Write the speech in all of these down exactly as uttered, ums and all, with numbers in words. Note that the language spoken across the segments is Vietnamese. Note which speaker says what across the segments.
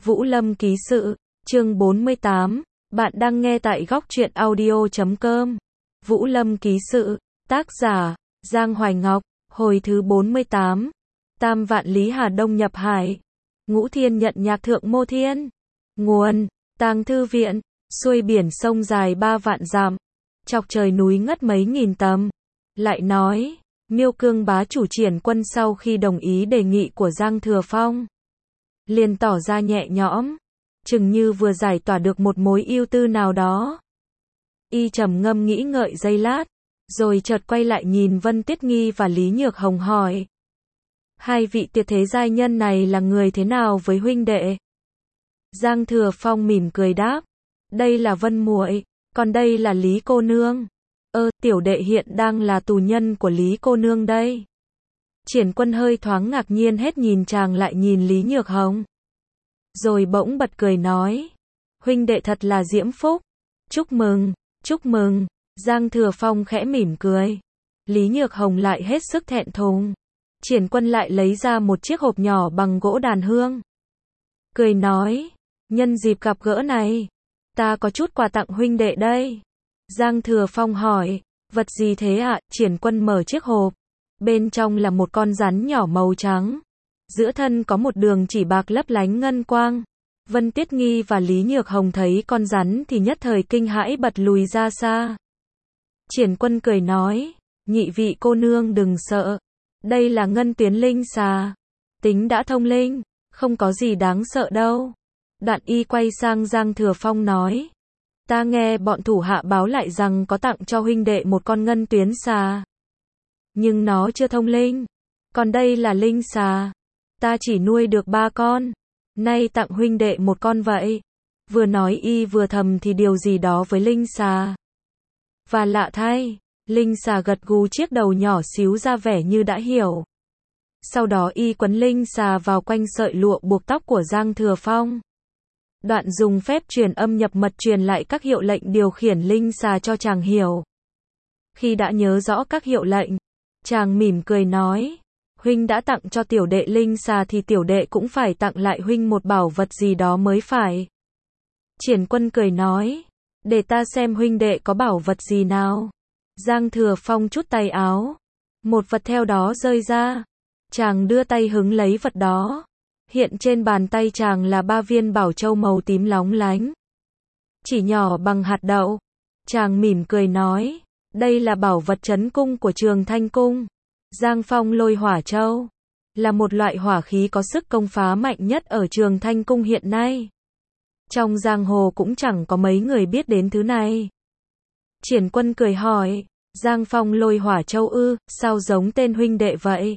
Speaker 1: Vũ Lâm ký sự, chương bốn mươi tám, bạn đang nghe tại góc truyện audio chấm com. Vũ Lâm ký sự, tác giả, Giang Hoài Ngọc, hồi thứ bốn mươi tám. Tam vạn lý Hà Đông nhập hải. Ngũ Thiên nhận nhạc thượng mô thiên. Nguồn, Tàng Thư Viện, xuôi biển sông dài ba vạn dặm, chọc trời núi ngất mấy nghìn tầm. Lại nói, Miêu Cương bá chủ Triển Quân sau khi đồng ý đề nghị của Giang Thừa Phong, liền tỏ ra nhẹ nhõm, chừng như vừa giải tỏa được một mối ưu tư nào đó. Y trầm ngâm nghĩ ngợi giây lát, rồi chợt quay lại nhìn Vân Tiết Nghi và Lý Nhược Hồng hỏi: hai vị tuyệt thế giai nhân này là người thế nào với huynh đệ? Giang Thừa Phong mỉm cười đáp: đây là Vân muội, còn đây là Lý cô nương. Ơ, tiểu đệ hiện đang là tù nhân của Lý cô nương đây. Triển Quân hơi thoáng ngạc nhiên hết nhìn chàng lại nhìn Lý Nhược Hồng, rồi bỗng bật cười nói: huynh đệ thật là diễm phúc. Chúc mừng, chúc mừng. Giang Thừa Phong khẽ mỉm cười. Lý Nhược Hồng lại hết sức thẹn thùng. Triển Quân lại lấy ra một chiếc hộp nhỏ bằng gỗ đàn hương, cười nói: nhân dịp gặp gỡ này, ta có chút quà tặng huynh đệ đây. Giang Thừa Phong hỏi: vật gì thế ạ? Triển Quân mở chiếc hộp. Bên trong là một con rắn nhỏ màu trắng, giữa thân có một đường chỉ bạc lấp lánh ngân quang. Vân Tiết Nghi và Lý Nhược Hồng thấy con rắn thì nhất thời kinh hãi bật lùi ra xa. Triển Quân cười nói: nhị vị cô nương đừng sợ, đây là ngân tuyến linh xà, tính đã thông linh, không có gì đáng sợ đâu. Đoạn y quay sang Giang Thừa Phong nói: ta nghe bọn thủ hạ báo lại rằng có tặng cho huynh đệ một con ngân tuyến xà, nhưng nó chưa thông linh. Còn đây là linh xà, ta chỉ nuôi được ba con, nay tặng huynh đệ một con vậy. Vừa nói y vừa thầm thì điều gì đó với linh xà. Và lạ thay, linh xà gật gù chiếc đầu nhỏ xíu ra vẻ như đã hiểu. Sau đó y quấn linh xà vào quanh sợi lụa buộc tóc của Giang Thừa Phong. Đoạn dùng phép truyền âm nhập mật truyền lại các hiệu lệnh điều khiển linh xà cho chàng hiểu. Khi đã nhớ rõ các hiệu lệnh, chàng mỉm cười nói: huynh đã tặng cho tiểu đệ linh xà thì tiểu đệ cũng phải tặng lại huynh một bảo vật gì đó mới phải. Triển Quân cười nói: để ta xem huynh đệ có bảo vật gì nào. Giang Thừa Phong trút tay áo, một vật theo đó rơi ra. Chàng đưa tay hứng lấy vật đó. Hiện trên bàn tay chàng là ba viên bảo châu màu tím lóng lánh, chỉ nhỏ bằng hạt đậu. Chàng mỉm cười nói: đây là bảo vật trấn cung của Trường Thanh Cung. Giang Phong lôi hỏa châu là một loại hỏa khí có sức công phá mạnh nhất ở Trường Thanh Cung hiện nay. Trong giang hồ cũng chẳng có mấy người biết đến thứ này. Triển Quân cười hỏi: Giang Phong lôi hỏa châu ư, sao giống tên huynh đệ vậy?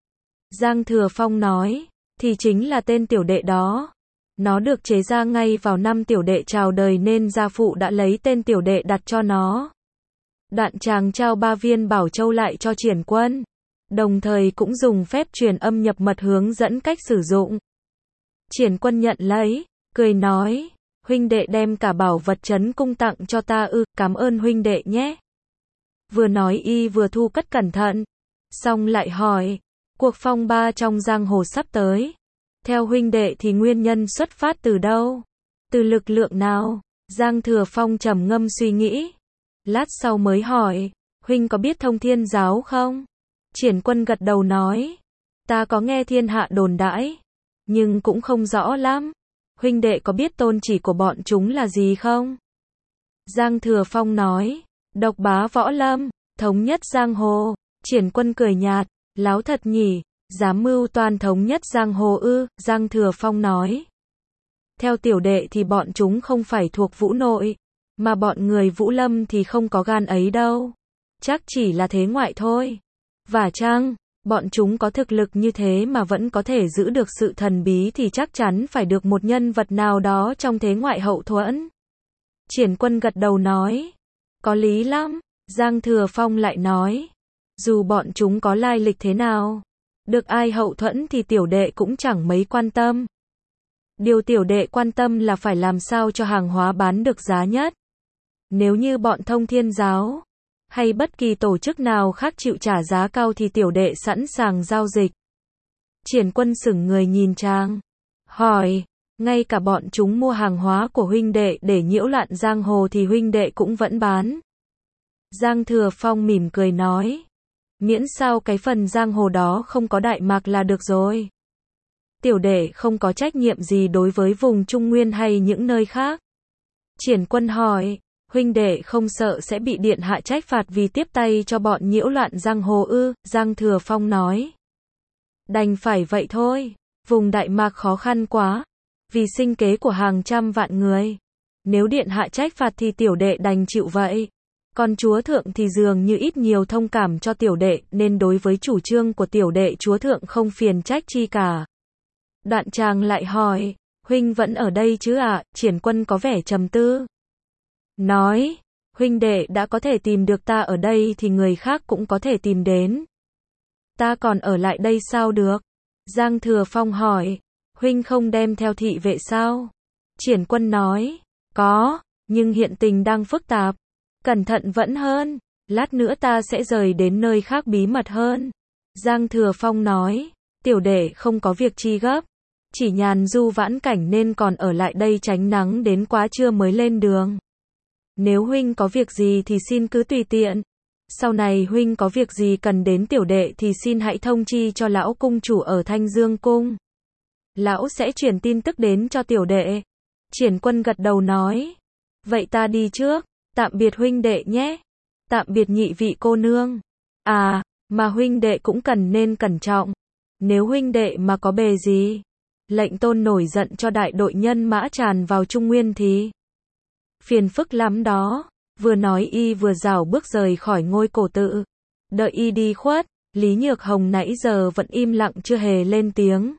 Speaker 1: Giang Thừa Phong nói: thì chính là tên tiểu đệ đó. Nó được chế ra ngay vào năm tiểu đệ chào đời nên gia phụ đã lấy tên tiểu đệ đặt cho nó. Đoạn chàng trao ba viên bảo châu lại cho Triển Quân, đồng thời cũng dùng phép truyền âm nhập mật hướng dẫn cách sử dụng. Triển Quân nhận lấy, cười nói: huynh đệ đem cả bảo vật trấn cung tặng cho ta ư, cảm ơn huynh đệ nhé. Vừa nói y vừa thu cất cẩn thận, xong lại hỏi: cuộc phong ba trong giang hồ sắp tới, theo huynh đệ thì nguyên nhân xuất phát từ đâu? Từ lực lượng nào? Giang Thừa Phong trầm ngâm suy nghĩ, lát sau mới hỏi: huynh có biết Thông Thiên giáo không? Triển Quân gật đầu nói: ta có nghe thiên hạ đồn đãi, nhưng cũng không rõ lắm. Huynh đệ có biết tôn chỉ của bọn chúng là gì không? Giang Thừa Phong nói: độc bá võ lâm, thống nhất giang hồ. Triển Quân cười nhạt: láo thật nhỉ, dám mưu toan thống nhất giang hồ ư? Giang Thừa Phong nói: theo tiểu đệ thì bọn chúng không phải thuộc Vũ nội, mà bọn người Vũ Lâm thì không có gan ấy đâu. Chắc chỉ là thế ngoại thôi. Và chăng, bọn chúng có thực lực như thế mà vẫn có thể giữ được sự thần bí thì chắc chắn phải được một nhân vật nào đó trong thế ngoại hậu thuẫn. Triển Quân gật đầu nói: có lý lắm. Giang Thừa Phong lại nói: dù bọn chúng có lai lịch thế nào, được ai hậu thuẫn thì tiểu đệ cũng chẳng mấy quan tâm. Điều tiểu đệ quan tâm là phải làm sao cho hàng hóa bán được giá nhất. Nếu như bọn Thông Thiên giáo hay bất kỳ tổ chức nào khác chịu trả giá cao thì tiểu đệ sẵn sàng giao dịch. Triển Quân sững người nhìn chàng, hỏi: Ngay cả bọn chúng mua hàng hóa của huynh đệ để nhiễu loạn giang hồ thì huynh đệ cũng vẫn bán. Giang Thừa Phong mỉm cười nói. Miễn sao cái phần giang hồ đó không có Đại Mạc là được rồi. Tiểu đệ không có trách nhiệm gì đối với vùng Trung Nguyên hay những nơi khác. Triển Quân hỏi, huynh đệ không sợ sẽ bị điện hạ trách phạt vì tiếp tay cho bọn nhiễu loạn giang hồ ư? Giang Thừa Phong nói. Đành phải vậy thôi, vùng Đại Mạc khó khăn quá, vì sinh kế của hàng trăm vạn người. Nếu điện hạ trách phạt thì tiểu đệ đành chịu vậy. Còn chúa thượng thì dường như ít nhiều thông cảm cho tiểu đệ, nên đối với chủ trương của tiểu đệ chúa thượng không phiền trách chi cả. Đoạn chàng lại hỏi, huynh vẫn ở đây chứ ạ? À? Triển Quân có vẻ trầm tư. Nói, huynh đệ đã có thể tìm được ta ở đây thì người khác cũng có thể tìm đến. Ta còn ở lại đây sao được? Giang Thừa Phong hỏi, huynh không đem theo thị vệ sao? Triển Quân nói, có, nhưng hiện tình đang phức tạp. Cẩn thận vẫn hơn, lát nữa ta sẽ rời đến nơi khác bí mật hơn. Giang Thừa Phong nói, tiểu đệ không có việc chi gấp, chỉ nhàn du vãn cảnh nên còn ở lại đây tránh nắng đến quá trưa mới lên đường. Nếu huynh có việc gì thì xin cứ tùy tiện. Sau này huynh có việc gì cần đến tiểu đệ thì xin hãy thông chi cho lão cung chủ ở Thanh Dương Cung. Lão sẽ truyền tin tức đến cho tiểu đệ. Triển Quân gật đầu nói, vậy ta đi trước. Tạm biệt huynh đệ nhé. Tạm biệt nhị vị cô nương. À, mà huynh đệ cũng cần nên cẩn trọng. Nếu huynh đệ mà có bề gì, lệnh tôn nổi giận cho đại đội nhân mã tràn vào Trung Nguyên thì phiền phức lắm đó. Vừa nói y vừa rảo bước rời khỏi ngôi cổ tự. Đợi y đi khuất, Lý Nhược Hồng nãy giờ vẫn im lặng chưa hề lên tiếng.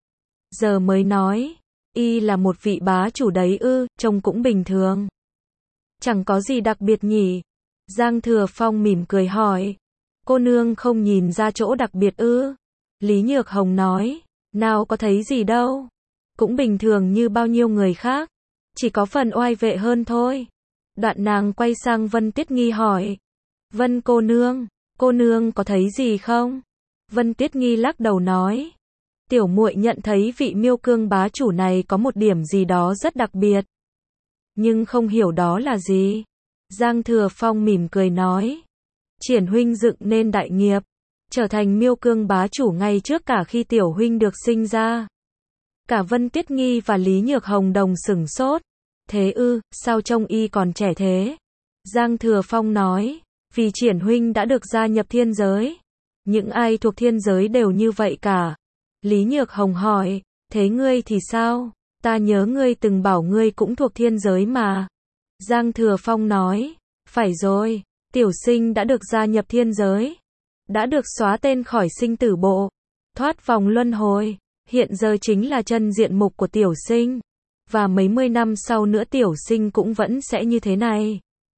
Speaker 1: Giờ mới nói, y là một vị bá chủ đấy ư? Trông cũng bình thường. Chẳng có gì đặc biệt nhỉ? Giang Thừa Phong mỉm cười hỏi. Cô nương không nhìn ra chỗ đặc biệt ư? Lý Nhược Hồng nói. Nào có thấy gì đâu. Cũng bình thường như bao nhiêu người khác. Chỉ có phần oai vệ hơn thôi. Đoạn nàng quay sang Vân Tiết Nghi hỏi. Vân cô nương, cô nương có thấy gì không? Vân Tiết Nghi lắc đầu nói. Tiểu muội nhận thấy vị Miêu Cương bá chủ này có một điểm gì đó rất đặc biệt. Nhưng không hiểu đó là gì. Giang Thừa Phong mỉm cười nói. Triển huynh dựng nên đại nghiệp, trở thành Miêu Cương bá chủ ngay trước cả khi tiểu huynh được sinh ra. Cả Vân Tiết Nghi và Lý Nhược Hồng đồng sửng sốt. Thế ư, sao trông y còn trẻ thế? Giang Thừa Phong nói. Vì Triển huynh đã được gia nhập thiên giới. Những ai thuộc thiên giới đều như vậy cả. Lý Nhược Hồng hỏi. Thế ngươi thì sao? Ta nhớ ngươi từng bảo ngươi cũng thuộc thiên giới mà. Giang Thừa Phong nói. Phải rồi, tiểu sinh đã được gia nhập thiên giới. Đã được xóa tên khỏi sinh tử bộ. Thoát vòng luân hồi. Hiện giờ chính là chân diện mục của tiểu sinh. Và mấy mươi năm sau nữa tiểu sinh cũng vẫn sẽ như thế này.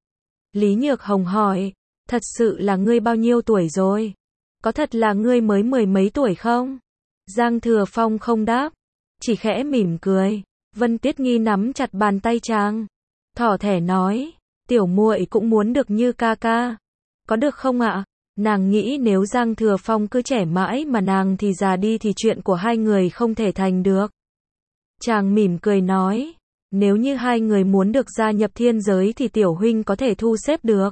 Speaker 1: Lý Nhược Hồng hỏi. Thật sự là ngươi bao nhiêu tuổi rồi? Có thật là ngươi mới mười mấy tuổi không? Giang Thừa Phong không đáp. Chỉ khẽ mỉm cười. Vân Tiết Nghi nắm chặt bàn tay chàng. Thỏ thẻ nói. Tiểu muội cũng muốn được như ca ca. Có được không ạ? Nàng nghĩ nếu Giang Thừa Phong cứ trẻ mãi mà nàng thì già đi thì chuyện của hai người không thể thành được. Chàng mỉm cười nói. Nếu như hai người muốn được gia nhập thiên giới thì tiểu huynh có thể thu xếp được.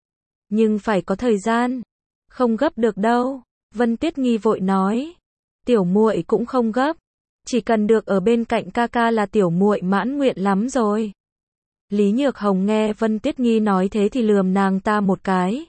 Speaker 1: Nhưng phải có thời gian. Không gấp được đâu. Vân Tiết Nghi vội nói. Tiểu muội cũng không gấp. Chỉ cần được ở bên cạnh ca ca là tiểu muội mãn nguyện lắm rồi. Lý Nhược Hồng nghe Vân Tiết Nghi nói thế thì lườm nàng ta một cái.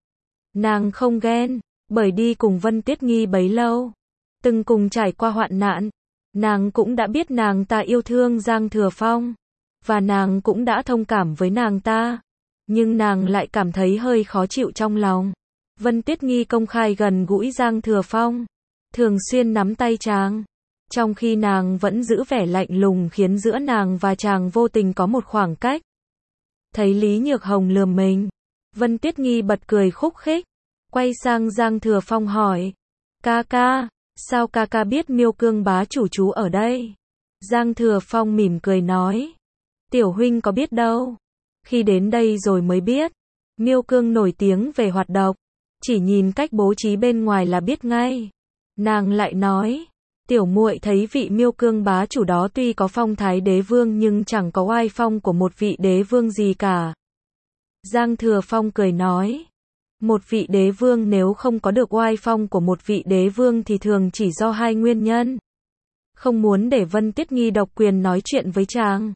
Speaker 1: Nàng không ghen, bởi đi cùng Vân Tiết Nghi bấy lâu, từng cùng trải qua hoạn nạn, nàng cũng đã biết nàng ta yêu thương Giang Thừa Phong, và nàng cũng đã thông cảm với nàng ta, nhưng nàng lại cảm thấy hơi khó chịu trong lòng. Vân Tiết Nghi công khai gần gũi Giang Thừa Phong, thường xuyên nắm tay chàng, trong khi nàng vẫn giữ vẻ lạnh lùng khiến giữa nàng và chàng vô tình có một khoảng cách. Thấy Lý Nhược Hồng lườm mình, Vân Tiết Nghi bật cười khúc khích, quay sang Giang Thừa Phong hỏi. Ca ca, sao ca ca biết Miêu Cương bá chủ chú ở đây? Giang Thừa Phong mỉm cười nói. Tiểu huynh có biết đâu. Khi đến đây rồi mới biết. Miêu Cương nổi tiếng về hoạt độc. Chỉ nhìn cách bố trí bên ngoài là biết ngay. Nàng lại nói. Tiểu muội thấy vị Miêu Cương bá chủ đó tuy có phong thái đế vương nhưng chẳng có oai phong của một vị đế vương gì cả. Giang Thừa Phong cười nói. Một vị đế vương nếu không có được oai phong của một vị đế vương thì thường chỉ do hai nguyên nhân. Không muốn để Vân Tiết Nghi độc quyền nói chuyện với chàng.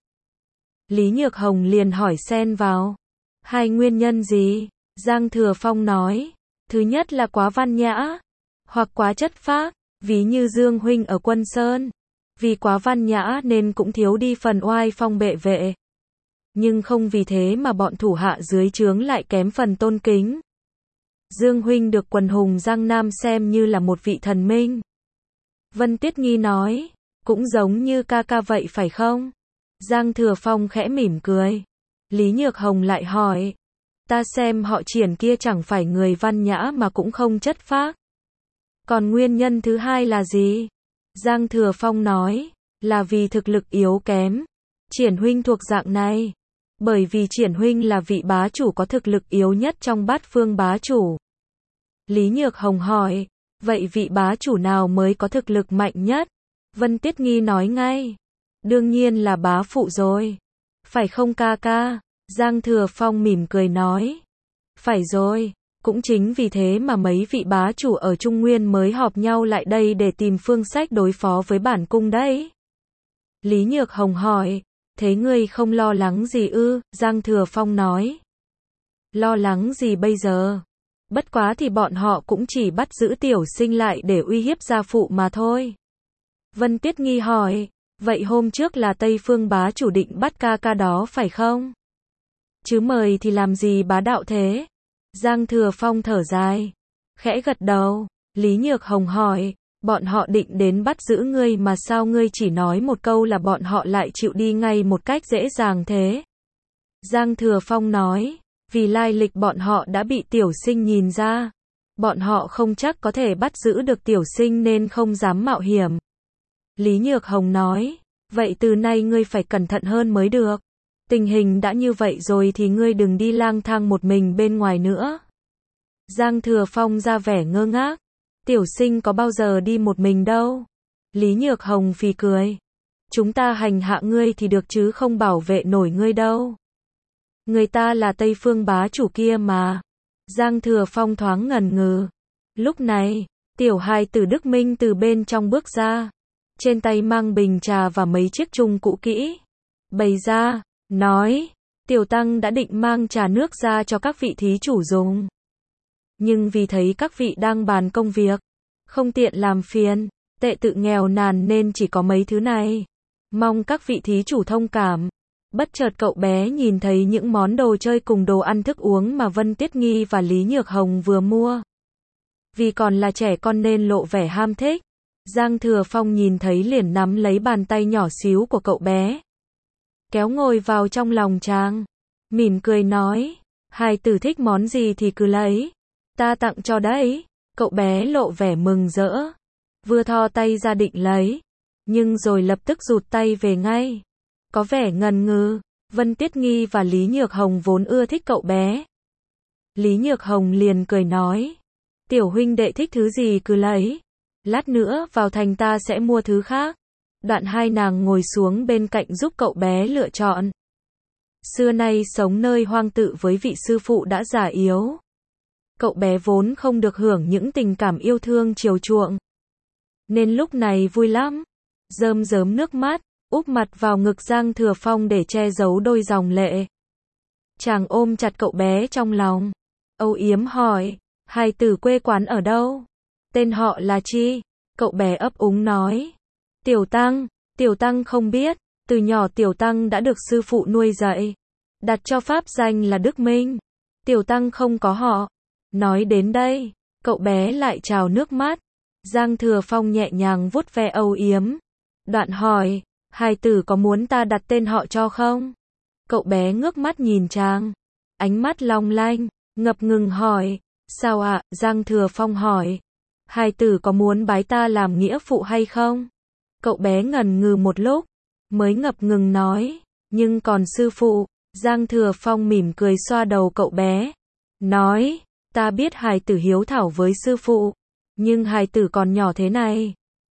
Speaker 1: Lý Nhược Hồng liền hỏi xen vào. Hai nguyên nhân gì? Giang Thừa Phong nói. Thứ nhất là quá văn nhã, hoặc quá chất phác, ví như Dương huynh ở Quân Sơn. Vì quá văn nhã nên cũng thiếu đi phần oai phong bệ vệ. Nhưng không vì thế mà bọn thủ hạ dưới trướng lại kém phần tôn kính. Dương huynh được quần hùng Giang Nam xem như là một vị thần minh. Vân Tiết Nghi nói. Cũng giống như ca ca vậy phải không? Giang Thừa Phong khẽ mỉm cười. Lý Nhược Hồng lại hỏi. Ta xem họ Triển kia chẳng phải người văn nhã mà cũng không chất phác. Còn nguyên nhân thứ hai là gì? Giang Thừa Phong nói. Là vì thực lực yếu kém. Triển huynh thuộc dạng này. Bởi vì Triển huynh là vị bá chủ có thực lực yếu nhất trong bát phương bá chủ. Lý Nhược Hồng hỏi. Vậy vị bá chủ nào mới có thực lực mạnh nhất? Vân Tiết Nghi nói ngay. Đương nhiên là bá phụ rồi. Phải không ca ca? Giang Thừa Phong mỉm cười nói. Phải rồi. Cũng chính vì thế mà mấy vị bá chủ ở Trung Nguyên mới họp nhau lại đây để tìm phương sách đối phó với bản cung đấy. Lý Nhược Hồng hỏi. Thế ngươi không lo lắng gì ư? Giang Thừa Phong nói. Lo lắng gì bây giờ? Bất quá thì bọn họ cũng chỉ bắt giữ tiểu sinh lại để uy hiếp gia phụ mà thôi. Vân Tiết Nghi hỏi. Vậy hôm trước là Tây Phương bá chủ định bắt ca ca đó phải không? Chứ mời thì làm gì bá đạo thế? Giang Thừa Phong thở dài. Khẽ gật đầu. Lý Nhược Hồng hỏi. Bọn họ định đến bắt giữ ngươi mà sao ngươi chỉ nói một câu là bọn họ lại chịu đi ngay một cách dễ dàng thế? Giang Thừa Phong nói. Vì lai lịch bọn họ đã bị tiểu sinh nhìn ra. Bọn họ không chắc có thể bắt giữ được tiểu sinh nên không dám mạo hiểm. Lý Nhược Hồng nói. Vậy từ nay ngươi phải cẩn thận hơn mới được. Tình hình đã như vậy rồi thì ngươi đừng đi lang thang một mình bên ngoài nữa. Giang Thừa Phong ra vẻ ngơ ngác. Tiểu sinh có bao giờ đi một mình đâu. Lý Nhược Hồng phì cười. Chúng ta hành hạ ngươi thì được chứ không bảo vệ nổi ngươi đâu. Người ta là Tây Phương bá chủ kia mà. Giang Thừa Phong thoáng ngần ngừ. Lúc này, tiểu hài tử Đức Minh từ bên trong bước ra. Trên tay mang bình trà và mấy chiếc chung cũ kỹ. Bày ra, nói. Tiểu tăng đã định mang trà nước ra cho các vị thí chủ dùng. Nhưng vì thấy các vị đang bàn công việc, không tiện làm phiền, tệ tự nghèo nàn nên chỉ có mấy thứ này. Mong các vị thí chủ thông cảm. Bất chợt cậu bé nhìn thấy những món đồ chơi cùng đồ ăn thức uống mà Vân Tiết Nghi và Lý Nhược Hồng vừa mua. Vì còn là trẻ con nên lộ vẻ ham thích. Giang Thừa Phong nhìn thấy liền nắm lấy bàn tay nhỏ xíu của cậu bé. Kéo ngồi vào trong lòng chàng. Mỉm cười nói. Hài tử thích món gì thì cứ lấy. Ta tặng cho đấy. Cậu bé lộ vẻ mừng rỡ. Vừa thò tay ra định lấy. Nhưng rồi lập tức rụt tay về ngay. Có vẻ ngần ngừ. Vân Tiết Nghi và Lý Nhược Hồng vốn ưa thích cậu bé. Lý Nhược Hồng liền cười nói. Tiểu huynh đệ thích thứ gì cứ lấy. Lát nữa vào thành ta sẽ mua thứ khác. Đoạn hai nàng ngồi xuống bên cạnh giúp cậu bé lựa chọn. Xưa nay sống nơi hoang tự với vị sư phụ đã già yếu. Cậu bé vốn không được hưởng những tình cảm yêu thương chiều chuộng. Nên lúc này vui lắm. Rơm rớm nước mắt, úp mặt vào ngực Giang Thừa Phong để che giấu đôi dòng lệ. Chàng ôm chặt cậu bé trong lòng. Âu yếm hỏi. Hài tử quê quán ở đâu? Tên họ là chi? Cậu bé ấp úng nói. Tiểu Tăng. Tiểu Tăng không biết. Từ nhỏ Tiểu Tăng đã được sư phụ nuôi dạy. Đặt cho pháp danh là Đức Minh. Tiểu Tăng không có họ. Nói đến đây, cậu bé lại trào nước mắt. Giang Thừa Phong nhẹ nhàng vuốt ve âu yếm. Đoạn hỏi. Hài tử có muốn ta đặt tên họ cho không? Cậu bé ngước mắt nhìn chàng. Ánh mắt long lanh, ngập ngừng hỏi. Sao ạ? À? Giang Thừa Phong hỏi. Hài tử có muốn bái ta làm nghĩa phụ hay không? Cậu bé ngần ngừ một lúc, mới ngập ngừng nói. Nhưng còn sư phụ? Giang Thừa Phong mỉm cười xoa đầu cậu bé. Nói. Ta biết hài tử hiếu thảo với sư phụ. Nhưng hài tử còn nhỏ thế này.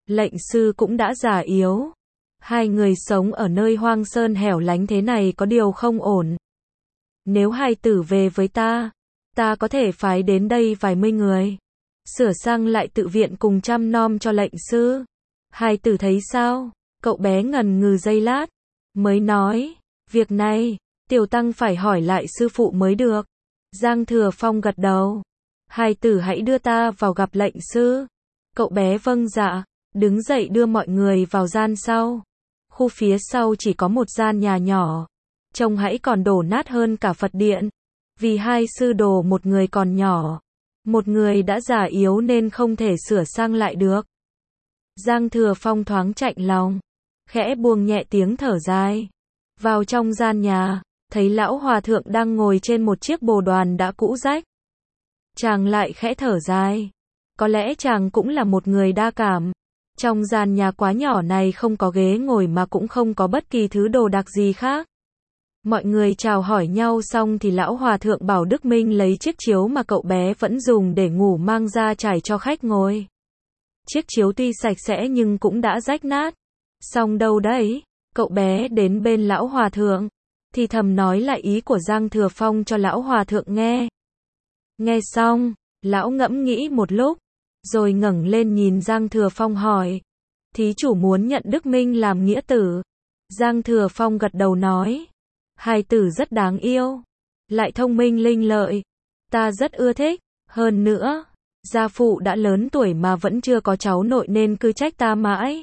Speaker 1: Lệnh sư cũng đã già yếu. Hai người sống ở nơi hoang sơn hẻo lánh thế này có điều không ổn. Nếu hài tử về với ta, ta có thể phái đến đây vài mươi người. Sửa sang lại tự viện cùng chăm nom cho lệnh sư. Hài tử thấy sao? Cậu bé ngần ngừ giây lát, mới nói, việc này, tiểu tăng phải hỏi lại sư phụ mới được. Giang Thừa Phong gật đầu. Hài tử hãy đưa ta vào gặp lệnh sư. Cậu bé vâng dạ, đứng dậy đưa mọi người vào gian sau. Khu phía sau chỉ có một gian nhà nhỏ. Trông hãy còn đổ nát hơn cả Phật điện. Vì hai sư đồ một người còn nhỏ, một người đã già yếu nên không thể sửa sang lại được. Giang Thừa Phong thoáng chạnh lòng, khẽ buông nhẹ tiếng thở dài. Vào trong gian nhà, thấy lão hòa thượng đang ngồi trên một chiếc bồ đoàn đã cũ rách. Chàng lại khẽ thở dài. Có lẽ chàng cũng là một người đa cảm. Trong gian nhà quá nhỏ này không có ghế ngồi mà cũng không có bất kỳ thứ đồ đạc gì khác. Mọi người chào hỏi nhau xong thì lão hòa thượng bảo Đức Minh lấy chiếc chiếu mà cậu bé vẫn dùng để ngủ mang ra trải cho khách ngồi. Chiếc chiếu tuy sạch sẽ nhưng cũng đã rách nát. Xong đâu đấy, cậu bé đến bên lão hòa thượng, thì thầm nói lại ý của Giang Thừa Phong cho lão hòa thượng nghe. Nghe xong, lão ngẫm nghĩ một lúc, rồi ngẩng lên nhìn Giang Thừa Phong hỏi, thí chủ muốn nhận Đức Minh làm nghĩa tử? Giang Thừa Phong gật đầu nói, hài tử rất đáng yêu, lại thông minh linh lợi, ta rất ưa thích, hơn nữa, gia phụ đã lớn tuổi mà vẫn chưa có cháu nội nên cứ trách ta mãi.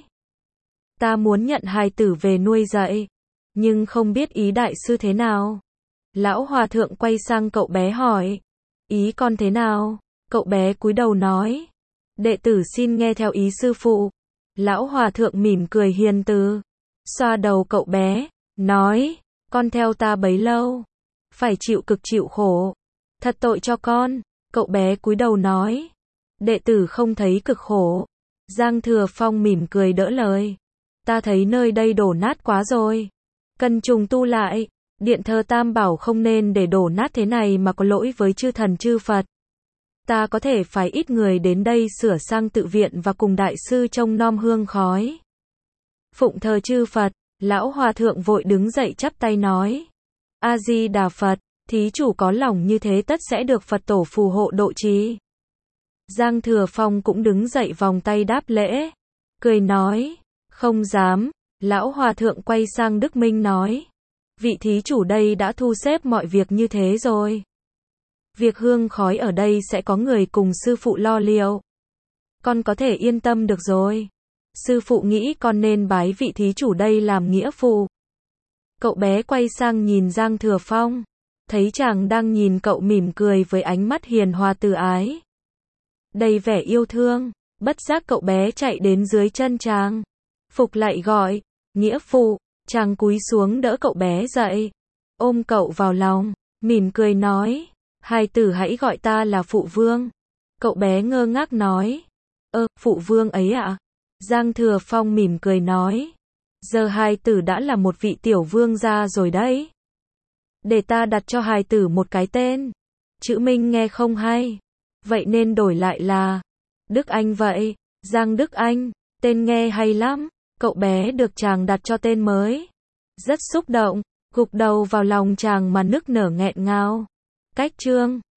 Speaker 1: Ta muốn nhận hài tử về nuôi dạy, nhưng không biết ý đại sư thế nào. Lão hòa thượng quay sang cậu bé hỏi, ý con thế nào? Cậu bé cúi đầu nói, đệ tử xin nghe theo ý sư phụ. Lão hòa thượng mỉm cười hiền từ, xoa đầu cậu bé, nói, con theo ta bấy lâu, phải chịu cực chịu khổ, thật tội cho con. Cậu bé cúi đầu nói, đệ tử không thấy cực khổ. Giang Thừa Phong mỉm cười đỡ lời, ta thấy nơi đây đổ nát quá rồi, cần trùng tu lại. Điện thờ Tam Bảo không nên để đổ nát thế này mà có lỗi với chư thần chư Phật. Ta có thể phái ít người đến đây sửa sang tự viện và cùng đại sư trông nom hương khói. Phụng thờ chư Phật. Lão hòa thượng vội đứng dậy chắp tay nói, A Di Đà Phật, thí chủ có lòng như thế tất sẽ được Phật tổ phù hộ độ trì. Giang Thừa Phong cũng đứng dậy vòng tay đáp lễ, cười nói, không dám. Lão hòa thượng quay sang Đức Minh nói, vị thí chủ đây đã thu xếp mọi việc như thế rồi. Việc hương khói ở đây sẽ có người cùng sư phụ lo liệu. Con có thể yên tâm được rồi. Sư phụ nghĩ con nên bái vị thí chủ đây làm nghĩa phụ. Cậu bé quay sang nhìn Giang Thừa Phong, thấy chàng đang nhìn cậu mỉm cười với ánh mắt hiền hòa từ ái, đầy vẻ yêu thương, bất giác cậu bé chạy đến dưới chân chàng, phục lại gọi, nghĩa phụ. Chàng cúi xuống đỡ cậu bé dậy, ôm cậu vào lòng, mỉm cười nói, hài tử hãy gọi ta là phụ vương. Cậu bé ngơ ngác nói, ơ, phụ vương ấy ạ? À? Giang Thừa Phong mỉm cười nói, giờ hài tử đã là một vị tiểu vương gia rồi đấy. Để ta đặt cho hài tử một cái tên. Chữ Minh nghe không hay, vậy nên đổi lại là Đức Anh vậy. Giang Đức Anh, tên nghe hay lắm. Cậu bé được chàng đặt cho tên mới, rất xúc động, gục đầu vào lòng chàng mà nức nở nghẹn ngào. Cách chương